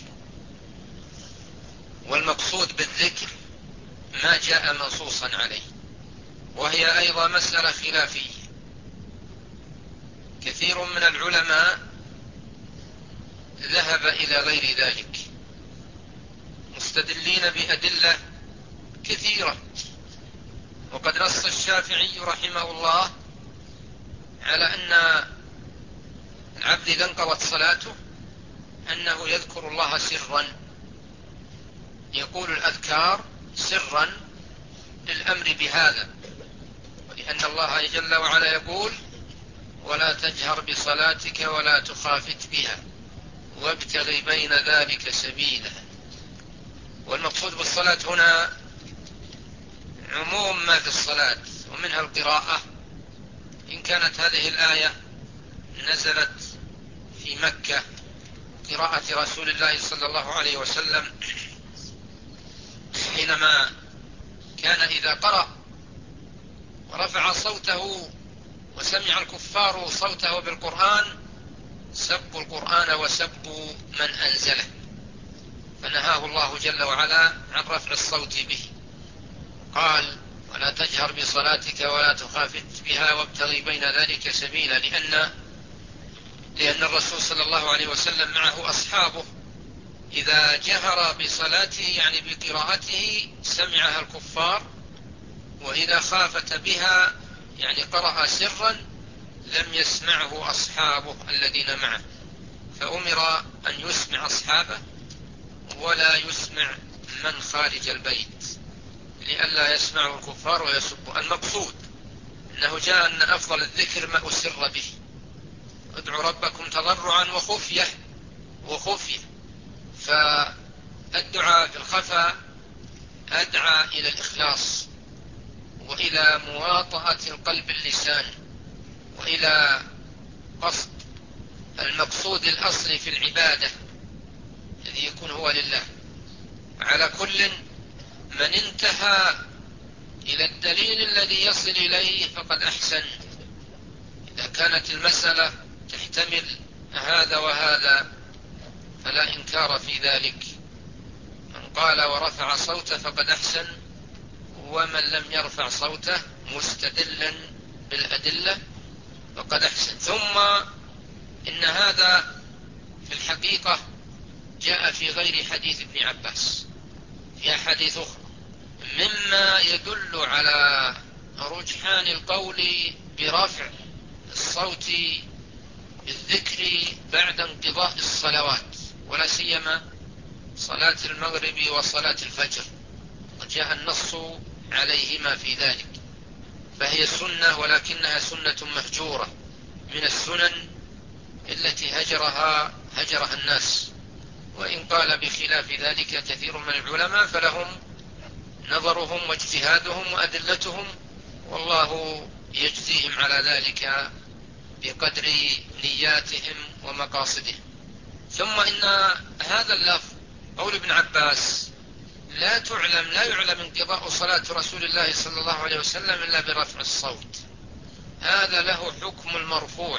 [SPEAKER 2] والمقصود بالذكر ما جاء منصوصا عليه، وهي أيضا مسألة خلافية. كثير من العلماء ذهب إلى غير ذلك مستدلين بأدلة كثيرة، وقد نص الشافعي رحمه الله على أن العبد إذا انقضت صلاته أنه يذكر الله سرا، يقول الأذكار سرا للأمر بهذا، ولأن الله جل وعلا يقول: ولا تجهر بصلاتك ولا تخافت بها وابتغ بين ذلك سبيلا. والمقصود بالصلاة هنا عموم ما في الصلاة، ومنها القراءة، إن كانت هذه الآية نزلت في مكة قراءة رسول الله صلى الله عليه وسلم حينما كان إذا قرأ ورفع صوته وسمع الكفار صوته بالقرآن سبوا القرآن وسبوا من أنزله، فنهاه الله جل وعلا عن رفع الصوت به، قال: ولا تجهر بصلاتك ولا تخافت بها وابتغي بين ذلك سبيلا، لأن الرسول صلى الله عليه وسلم معه أصحابه إذا جهر بصلاته يعني بقراءته سمعها الكفار، وإذا خافت بها يعني قرأ سرا لم يسمعه أصحابه الذين معه، فأمر أن يسمع أصحابه ولا يسمع من خارج البيت لئلا يسمعه الكفار ويسبوا. المقصود أنه جاء أن أفضل الذكر ما أسر به: ادعوا ربكم تضرعا وخفية، فالدعاء في الخفاء أدعى إلى الإخلاص وإلى مواطأة القلب اللسان وإلى قصد المقصود الأصلي في العبادة الذي يكون هو لله. على كل من انتهى إلى الدليل الذي يصل إليه فقد أحسن. إذا كانت المسألة تحتمل هذا وهذا فلا إنكار في ذلك. من قال ورفع صوته فقد أحسن، ومن لم يرفع صوته مستدلا بالأدلة فقد أحسن. ثم إن هذا في الحقيقة جاء في غير حديث ابن عباس، في أحاديث أخرى، مما يدل على رجحان القول برفع الصوت بالذكر بعد انقضاء الصلوات، ولا سيما صلاة المغرب وصلاة الفجر، وجاء النص عليهما في ذلك، فهي سنة ولكنها سنة مهجورة من السنن التي هجرها الناس. وإن قال بخلاف ذلك كثير من العلماء فلهم نظرهم واجتهادهم وأدلتهم، والله يجزيهم على ذلك بقدر نياتهم ومقاصدهم. ثم إن هذا اللفظ قول ابن عباس لا يعلم انقضاء صلاة رسول الله صلى الله عليه وسلم إلا برفع الصوت، هذا له حكم المرفوع،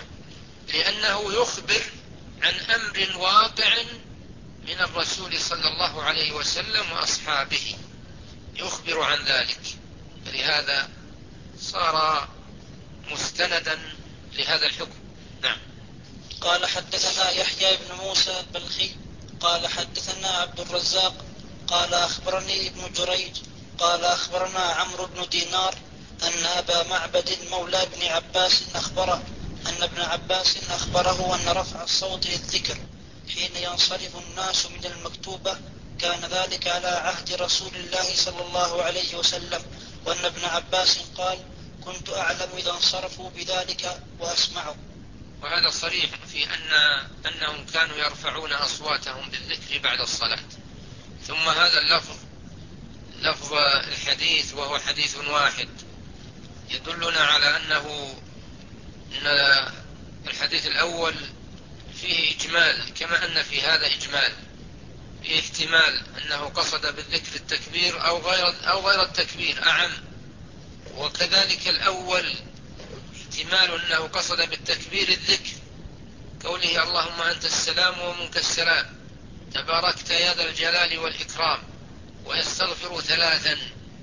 [SPEAKER 2] لأنه يخبر عن أمر واقع من الرسول صلى الله عليه وسلم وأصحابه، يخبر عن ذلك، فلهذا صار مستندا لهذا الحكم. نعم.
[SPEAKER 1] قال حدثنا يحيى بن موسى البلخي قال حدثنا عبد الرزاق قال أخبرني ابن جريج قال أخبرنا عمرو بن دينار أن أبا معبد مولى ابن عباس أخبره أن ابن عباس أخبره أن رفع الصوت للذكر حين ينصرف الناس من المكتوبة كان ذلك على عهد رسول الله صلى الله عليه وسلم، وأن ابن عباس قال كنت أعلم إذا انصرفوا بذلك وأسمعه.
[SPEAKER 2] وهذا صريح في أنهم كانوا يرفعون أصواتهم بالذكر بعد الصلاة. ثم هذا لفظ الحديث وهو حديث واحد يدلنا على أن الحديث الأول فيه إجمال، كما أن في هذا إجمال، فيه احتمال أنه قصد بالذكر التكبير أو غير التكبير أعم، وكذلك الأول احتمال أنه قصد بالتكبير الذكر، قوله اللهم أنت السلام ومنك السلام تباركت يا ذا الجلال والإكرام، ويستغفر 3،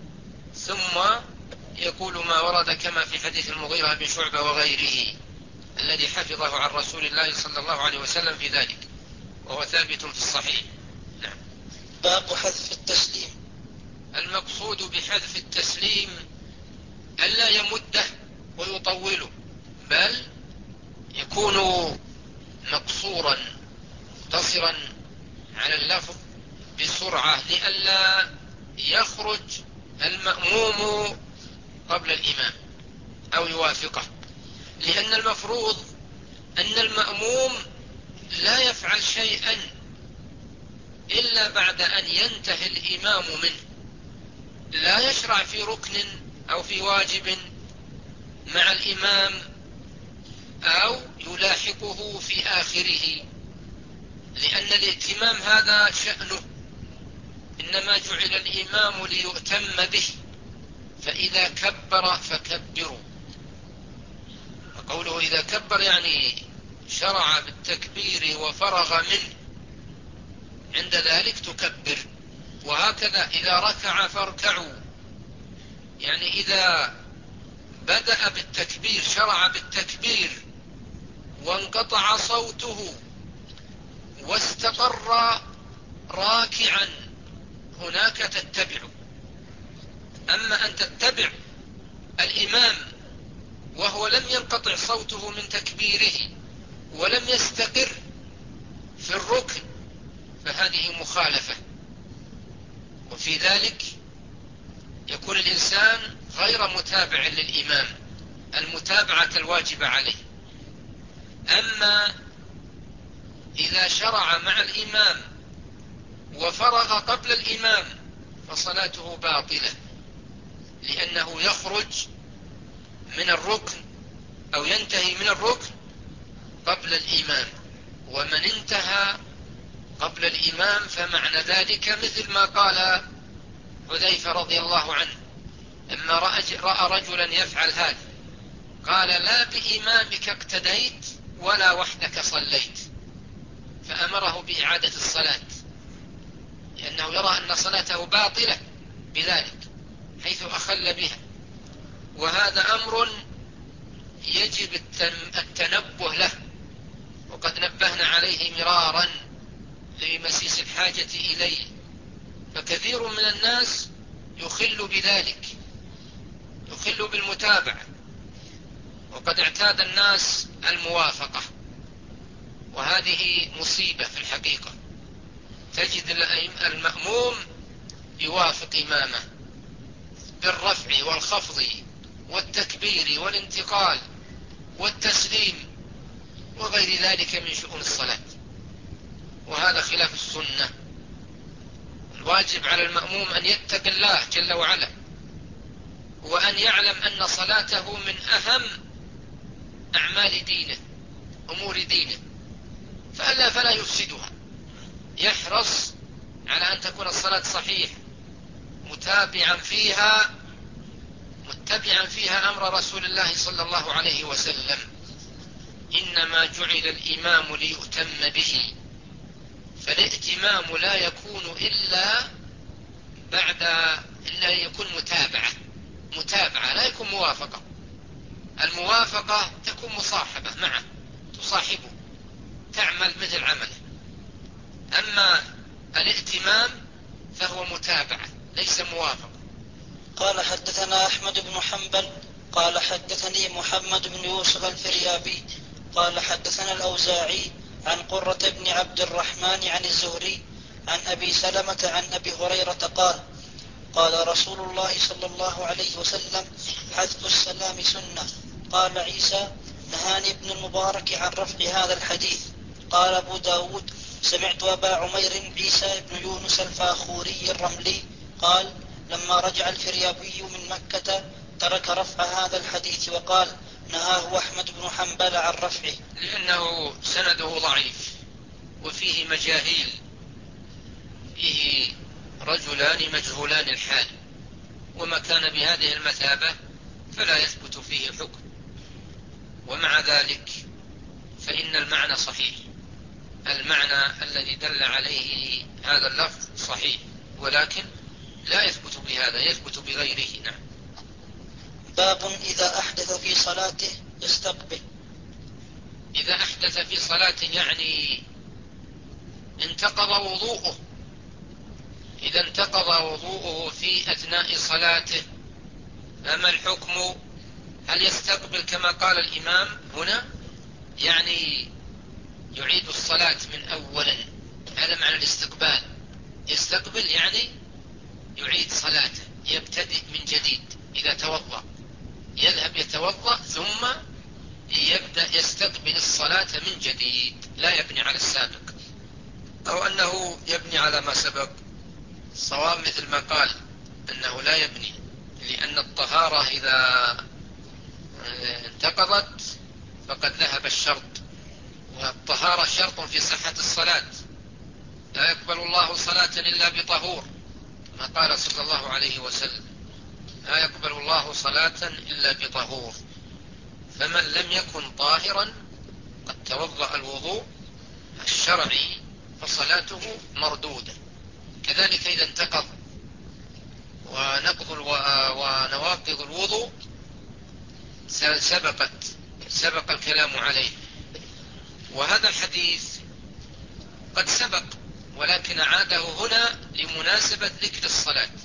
[SPEAKER 2] ثم يقول ما ورد كما في حديث المغيرة بن شعبة وغيره الذي حفظه عن رسول الله صلى الله عليه وسلم في ذلك، وهو ثابت في الصحيح. نعم.
[SPEAKER 1] باب حذف التسليم.
[SPEAKER 2] المقصود بحذف التسليم ألا يمده ويطوله، بل يكون مقصورا مقتصرا على اللفظ بسرعة لئلا يخرج المأموم قبل الإمام أو يوافقه، لأن المفروض أن المأموم لا يفعل شيئا إلا بعد أن ينتهي الإمام منه، لا يشرع في ركن أو في واجب مع الإمام أو يلاحقه في آخره، لأن الائتمام هذا شأنه، إنما جعل الإمام ليؤتم به، فإذا كبر فكبروا، وقوله إذا كبر يعني شرع بالتكبير وفرغ منه، عند ذلك تكبر. وهكذا إذا ركع فاركعوا، يعني إذا بدأ بالتكبير شرع بالتكبير وانقطع صوته واستقر راكعا هناك تتبع. أما أن تتبع الإمام وهو لم ينقطع صوته من تكبيره ولم يستقر في الركن فهذه مخالفة، وفي ذلك يكون الإنسان غير متابع للإمام المتابعة الواجبة عليه. أما إذا شرع مع الإمام وفرغ قبل الإمام فصلاته باطلة، لأنه يخرج من الركن أو ينتهي من الركن قبل الإمام، ومن انتهى قبل الإمام فمعنى ذلك مثل ما قال حذيفة رضي الله عنه لما رأى رجلا يفعل هذا، قال لا بإمامك اقتديت ولا وحدك صليت، فأمره بإعادة الصلاة، لأنه يرى أن صلاته باطلة بذلك حيث أخل بها. وهذا أمر يجب التنبه له، وقد نبهنا عليه مرارا لمسيس الحاجة إليه. فكثير من الناس يخل بذلك، يخل بالمتابعة، وقد اعتاد الناس الموافقة، وهذه مصيبة في الحقيقة. تجد المأموم يوافق إمامه بالرفع والخفض والتكبير والانتقال والتسليم وغير ذلك من شؤون الصلاة، وهذا خلاف السنة. الواجب على المأموم أن يتقي الله جل وعلا، وأن يعلم أن صلاته من أهم أعمال دينه، أمور دينه، فلا يفسدها. يحرص على أن تكون الصلاة صحيحة، متبعا فيها أمر رسول الله صلى الله عليه وسلم: إنما جعل الإمام ليؤتم به. فالائتمام لا يكون إلا يكون متابعة، لا يكون موافقة. الموافقة تكون مصاحبة معه، تصاحبه، تعمل مثل عمله. أما الائتمام فهو متابعة ليس موافقة.
[SPEAKER 1] قال حدثنا أحمد بن حنبل قال حدثني محمد بن يوسف الفريابي قال حدثنا الأوزاعي عن قرة بن عبد الرحمن عن الزهري عن أبي سلمة عن أبي هريرة قال: قال رسول الله صلى الله عليه وسلم: حذف السلام سنة. قال عيسى: نهاني ابن المبارك عن رفع هذا الحديث. قال أبو داود: سمعت أبا عمير عيسى بن يونس الفاخوري الرملي قال: لما رجع الفريابي من مكة ترك رفع هذا الحديث وقال: نهاه أحمد بن حنبل عن رفعه،
[SPEAKER 2] لأنه سنده ضعيف وفيه مجاهيل، فيه رجلان مجهولان الحال، وما كان بهذه المثابة فلا يثبت فيه حكم. ومع ذلك فإن المعنى صحيح، المعنى الذي دل عليه هذا اللفظ صحيح، ولكن لا يثبت بهذا، يثبت بغيره. نعم.
[SPEAKER 1] باب إذا أحدث في صلاته يستقبل.
[SPEAKER 2] إذا أحدث في صلاته يعني انتقض وضوءه. إذا انتقض وضوءه في أثناء صلاته فما الحكم؟ هل يستقبل كما قال الإمام هنا، يعني يعيد الصلاة من أولا؟ هذا معنى الاستقبال. يستقبل يعني يعيد صلاته، يبتدئ من جديد. إذا توضأ يذهب يتوضأ ثم يبدأ يستقبل الصلاة من جديد، لا يبني على السابق، أو أنه يبني على ما سبق. صواب مثل ما قال أنه لا يبني، لأن الطهارة إذا انتقضت فقد ذهب الشرط، والطهارة شرط في صحة الصلاة. لا يقبل الله صلاة إلا بطهور، ما قال صلى الله عليه وسلم: لا يقبل الله صلاة إلا بطهور. فمن لم يكن طاهرا قد توضأ الوضوء الشرعي فصلاته مردودة. كذلك إذا انتقض، ونواقض الوضوء سبق الكلام عليه. وهذا الحديث قد سبق، ولكن عاده هنا لمناسبة ذكر الصلاة،